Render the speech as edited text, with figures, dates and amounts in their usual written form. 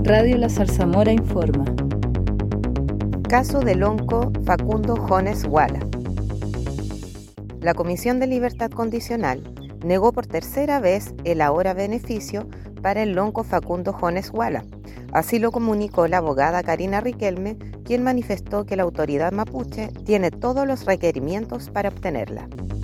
Radio La Zarzamora informa. Caso del onco Facundo Jones Wala. La Comisión de Libertad Condicional negó por tercera vez el ahora beneficio para el onco Facundo Jones Wala. Así lo comunicó la abogada Karina Riquelme, quien manifestó que la autoridad mapuche tiene todos los requerimientos para obtenerla.